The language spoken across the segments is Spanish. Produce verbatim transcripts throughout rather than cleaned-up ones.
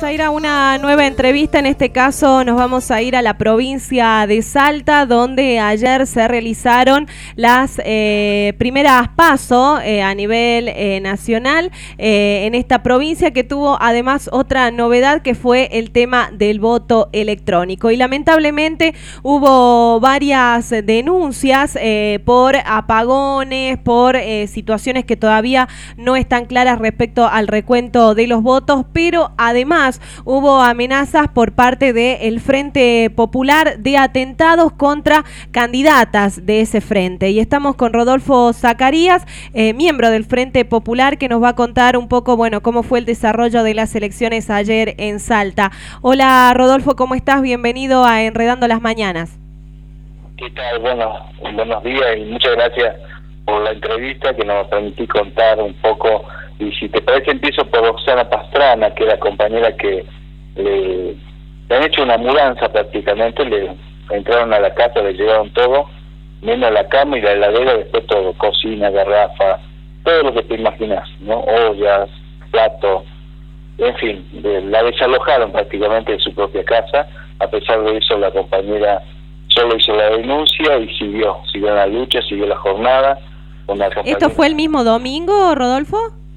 a ir a una nueva entrevista. En este caso nos vamos a ir a la provincia de Salta, donde ayer se realizaron las eh, primeras PASO eh, a nivel eh, nacional eh, en esta provincia, que tuvo además otra novedad, que fue el tema del voto electrónico. Y lamentablemente hubo varias denuncias eh, por apagones, por eh, situaciones que todavía no están claras respecto al recuento de los votos, pero además hubo amenazas por parte del Frente Popular de atentados contra candidatas de ese frente. Y estamos con Rodolfo Zacarías, eh, miembro del Frente Popular, que nos va a contar un poco, bueno, cómo fue el desarrollo de las elecciones ayer en Salta. Hola Rodolfo, ¿cómo estás? Bienvenido a Enredando las Mañanas. ¿Qué tal? Bueno, buenos días y muchas gracias por la entrevista que nos permití contar un poco. Y si te parece, empiezo por Roxana Pastrana, que es la compañera que le, le han hecho una mudanza prácticamente. Le entraron a la casa, le llevaron todo, menos la cama y la heladera, después todo, cocina, garrafa, todo lo que te imaginas, ¿no? Ollas, platos, en fin, de, la desalojaron prácticamente de su propia casa. A pesar de eso, la compañera solo hizo la denuncia y siguió, siguió la lucha, siguió la jornada. Una ¿Esto fue el mismo domingo, Rodolfo?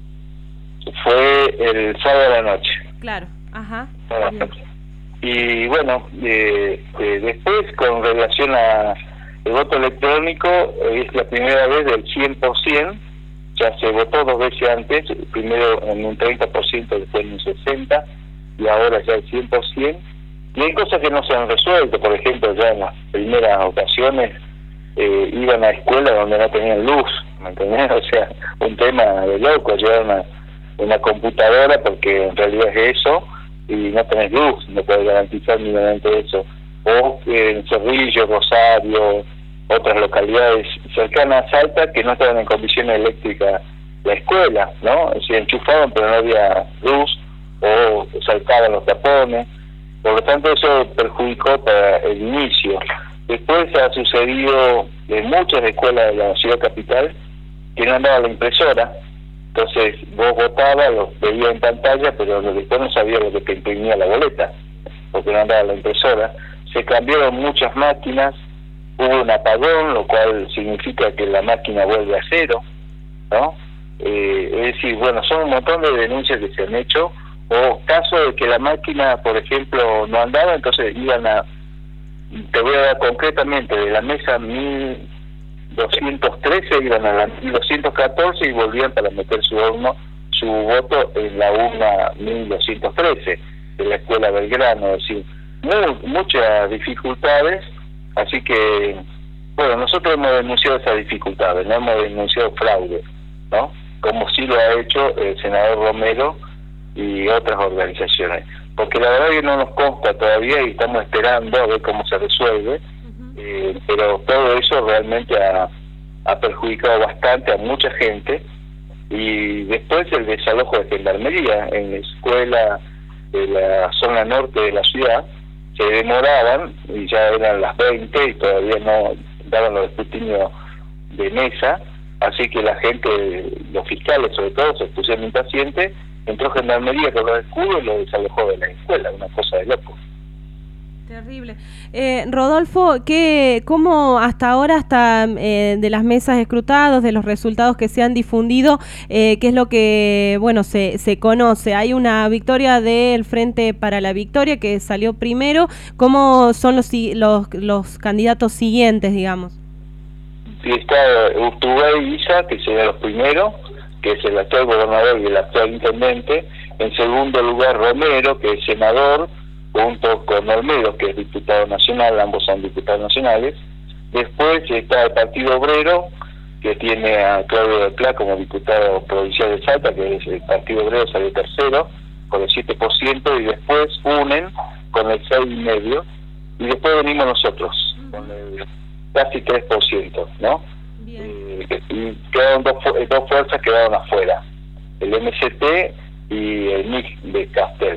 Fue el sábado de la noche. Claro, ajá. Y bueno, eh, eh, después, con relación a el voto electrónico, eh, es la primera vez del cien por ciento. Ya se votó dos veces antes, primero en un treinta por ciento, después en un sesenta por ciento, y ahora ya el cien por ciento. Y hay cosas que no se han resuelto. Por ejemplo, ya en las primeras ocasiones eh, iban a escuelas donde no tenían luz, ¿me entendés? O sea, un tema de loco, llevar una, una computadora, porque en realidad es eso, y no tenés luz, no podés garantizar mínimamente eso. O eh, en Cerrillo, Rosario, otras localidades cercanas a Salta, que no estaban en condiciones eléctricas la escuela, ¿no? O sea, enchufaban pero no había luz, o saltaban los tapones. Por lo tanto, eso perjudicó para el inicio. Después ha sucedido en muchas escuelas de la ciudad capital que no andaba la impresora. Entonces vos votabas, lo veías en pantalla, pero después no sabías lo que te imprimía la boleta, porque no andaba la impresora. Se cambiaron muchas máquinas, hubo un apagón, lo cual significa que la máquina vuelve a cero, ¿no? Eh, es decir, bueno, son un montón de denuncias que se han hecho, o caso de que la máquina, por ejemplo, no andaba, entonces iban a, te voy a dar concretamente, de la mesa mil doscientos trece iban a la mil doscientos catorce y volvían para meter su horno, su voto en la urna mil doscientos trece de la Escuela Belgrano. Es decir, muy, muchas dificultades, así que, bueno, nosotros hemos denunciado esas dificultades, no hemos denunciado fraude, ¿no? Como sí lo ha hecho el senador Romero y otras organizaciones, porque la verdad que no nos consta todavía y estamos esperando a ver cómo se resuelve. Uh-huh. eh, pero todo eso realmente ha, ha perjudicado bastante a mucha gente. Y después el desalojo de gendarmería en la escuela de la zona norte de la ciudad, se demoraban y ya eran las veinte y todavía no daban los escrutinios de mesa, así que la gente, los fiscales sobre todo, se pusieron impacientes. Entró gendarmería con los escudos y lo desalojó de la escuela, una cosa de loco. Terrible. Eh, Rodolfo, ¿qué, ¿cómo hasta ahora, hasta eh, de las mesas escrutadas, de los resultados que se han difundido, eh, qué es lo que, bueno, se, se conoce? Hay una victoria del Frente para la Victoria que salió primero. ¿Cómo son los, los, los candidatos siguientes, digamos? Sí, está Urtubey Isa, que serían los primeros, que es el actual gobernador y el actual intendente. En segundo lugar, Romero, que es senador, junto con Olmedo, que es diputado nacional, ambos son diputados nacionales. Después está el Partido Obrero, que tiene a Claudio del Pla como diputado provincial de Salta, que es el Partido Obrero, salió tercero, con el siete por ciento, y después unen con el seis coma cinco por ciento, y después venimos nosotros, con el casi tres por ciento, ¿no? Eh, y quedaron dos, dos fuerzas quedaron afuera, el M C T y el M I C de Castel.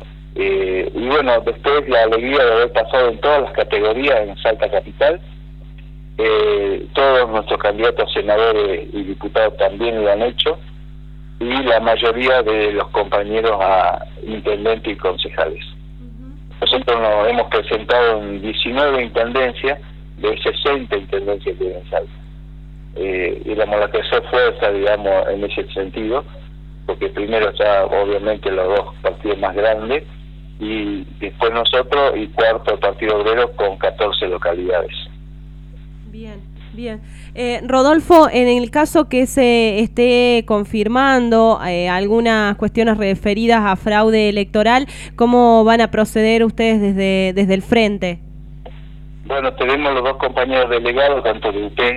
Eh, y bueno, después la alegría de haber pasado en todas las categorías en Salta Capital. Eh, todos nuestros candidatos a senadores y diputados también lo han hecho. y la mayoría de los compañeros a intendentes y concejales. Nosotros nos hemos presentado en diecinueve intendencias de sesenta intendencias que hay en Salta. Eh, éramos la tercera fuerza, digamos, en ese sentido, porque primero está obviamente los dos partidos más grandes, y después nosotros, y cuarto el Partido Obrero con catorce localidades. Bien, bien. Eh, Rodolfo, en el caso que se esté confirmando eh, algunas cuestiones referidas a fraude electoral, ¿cómo van a proceder ustedes desde, desde el frente? Bueno, tenemos los dos compañeros delegados, tanto de U P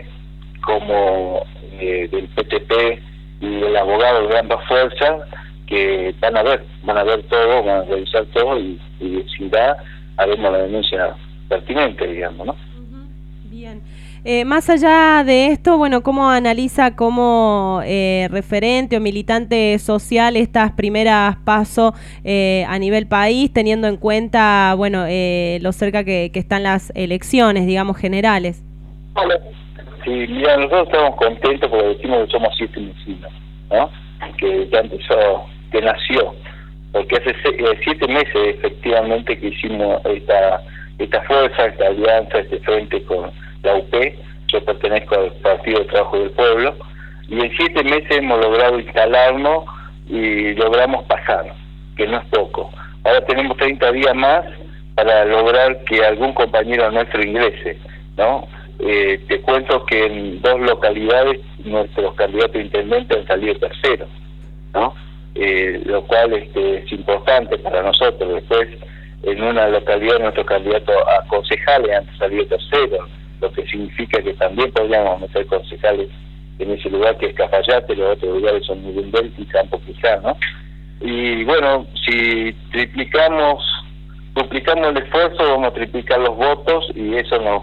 como eh, del P T P y del abogado de ambas fuerzas, que van a ver, van a ver todo, van a revisar todo, y, y si da, haremos la denuncia pertinente, digamos, ¿no? Uh-huh. Bien. Eh, más allá de esto, bueno, ¿cómo analiza como eh, referente o militante social estas primeras pasos eh, a nivel país, teniendo en cuenta, bueno, eh, lo cerca que, que están las elecciones, digamos, generales? Bueno, sí, mira, nosotros estamos contentos porque decimos que somos siete vecinos, ¿no? Que ya empezó, que nació, porque hace se, siete meses efectivamente que hicimos esta esta fuerza, esta alianza, este frente con la U P. Yo pertenezco al Partido de Trabajo del Pueblo, y en siete meses hemos logrado instalarnos y logramos pasar, que no es poco. Ahora tenemos treinta días más para lograr que algún compañero nuestro ingrese, ¿no? Eh, te cuento que en dos localidades nuestros candidatos a intendente han salido terceros, ¿no? Eh, lo cual este, es importante para nosotros. Después, en una localidad nuestros candidatos a concejales han salido terceros, lo que significa que también podríamos meter concejales en ese lugar que es Cafayate, los otros lugares son Miguel y Campo Quijá, ¿no? Y bueno, si triplicamos, duplicamos el esfuerzo, vamos a triplicar los votos, y eso nos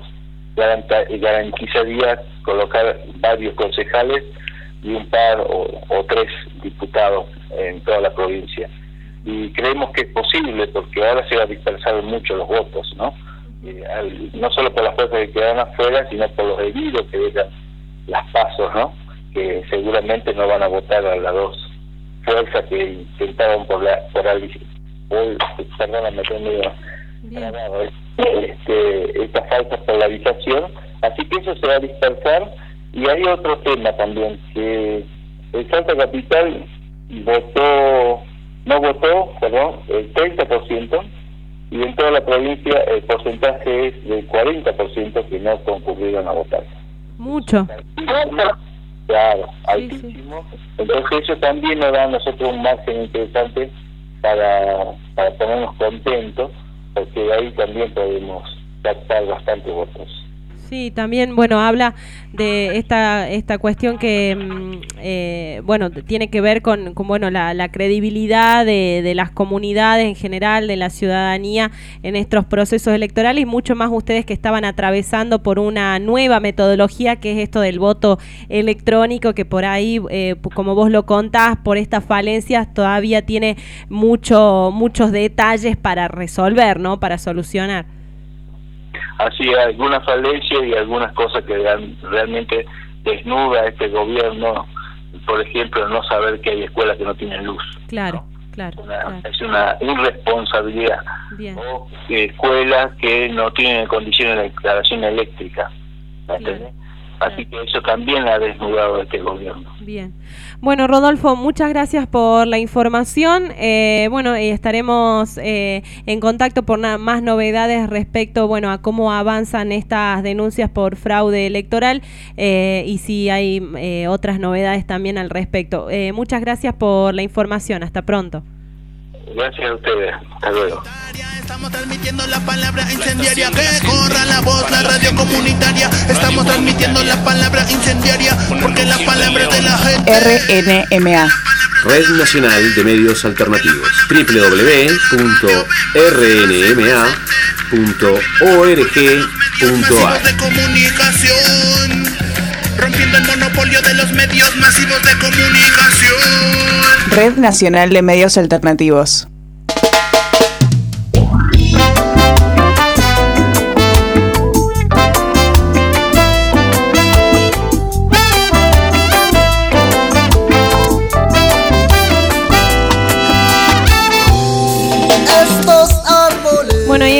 garantizaría colocar varios concejales y un par o, o tres diputados en toda la provincia. Y creemos que es posible, porque ahora se va a dispersar mucho los votos, ¿no? Eh, al, no solo por las fuerzas que quedan afuera, sino por los heridos que dejan las pasos, ¿no? Que seguramente no van a votar a las dos fuerzas que intentaron por la por la hoy, perdón, me quedé medio grabado, este, esta falsa polarización, así que eso se va a dispersar. Y hay otro tema también, que el Salta Capital votó, no votó, perdón, el treinta por ciento, y en toda la provincia el porcentaje es del cuarenta por ciento que no concurrieron a votar. Mucho. Claro, altísimo. Sí, sí. Entonces eso también nos da a nosotros un margen interesante para, para ponernos contentos, porque de ahí también podemos captar bastantes votos. Sí, también, bueno, habla de esta esta cuestión que, eh, bueno, tiene que ver con, con bueno, la, la credibilidad de, de las comunidades en general, de la ciudadanía en estos procesos electorales, y mucho más ustedes que estaban atravesando por una nueva metodología que es esto del voto electrónico, que por ahí, eh, como vos lo contás, por estas falencias todavía tiene mucho muchos detalles para resolver, ¿no? Para solucionar. Así, algunas falencias y algunas cosas que real, realmente desnuda a este gobierno, por ejemplo, no saber que hay escuelas que no tienen luz. Claro, ¿no? claro, una, claro. Es una irresponsabilidad. Bien. O eh, escuelas que no tienen condiciones de instalación eléctrica. ¿Me entiendes? Así que eso también ha desnudado a este gobierno. Bien. Bueno, Rodolfo, muchas gracias por la información. Eh, bueno, eh, estaremos eh, en contacto por na- más novedades respecto, bueno, a cómo avanzan estas denuncias por fraude electoral eh, y si hay eh, otras novedades también al respecto. Eh, muchas gracias por la información. Hasta pronto. Gracias a ustedes. Hasta luego. Estamos transmitiendo la palabra incendiaria, que corra la voz, la radio comunitaria. Estamos transmitiendo la palabra incendiaria, porque la palabra es de la gente. R N M A, Red Nacional de Medios Alternativos. doble u doble u doble u punto r n m a punto org punto a r. de comunicación, rompiendo el monopolio de los medios masivos de comunicación. Red Nacional de Medios Alternativos.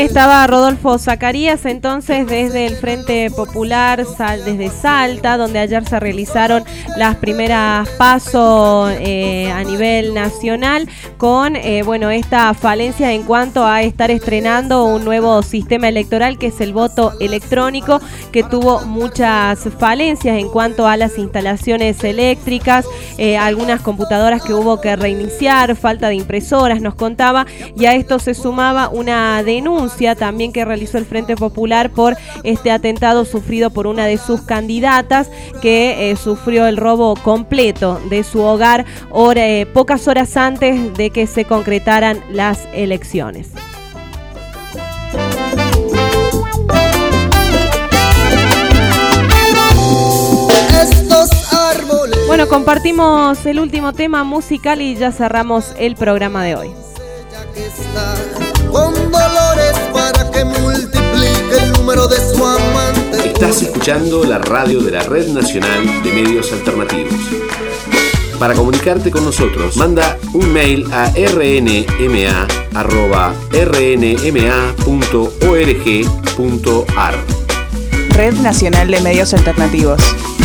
estaba Rodolfo Zacarías, entonces, desde el Frente Popular, sal, desde Salta, donde ayer se realizaron las primeras pasos eh, a nivel nacional, con eh, bueno, esta falencia en cuanto a estar estrenando un nuevo sistema electoral, que es el voto electrónico, que tuvo muchas falencias en cuanto a las instalaciones eléctricas, eh, algunas computadoras que hubo que reiniciar, falta de impresoras, nos contaba, y a esto se sumaba una denuncia también que realizó el Frente Popular por este atentado sufrido por una de sus candidatas, que eh, sufrió el robo completo de su hogar hora, eh, pocas horas antes de que se concretaran las elecciones. Bueno, compartimos el último tema musical y ya cerramos el programa de hoy. Con dolores para que multiplique el número de su amante. Estás escuchando la radio de la Red Nacional de Medios Alternativos. Para comunicarte con nosotros, manda un mail a r n m a arroba r n m a punto org punto a r. Red Nacional de Medios Alternativos.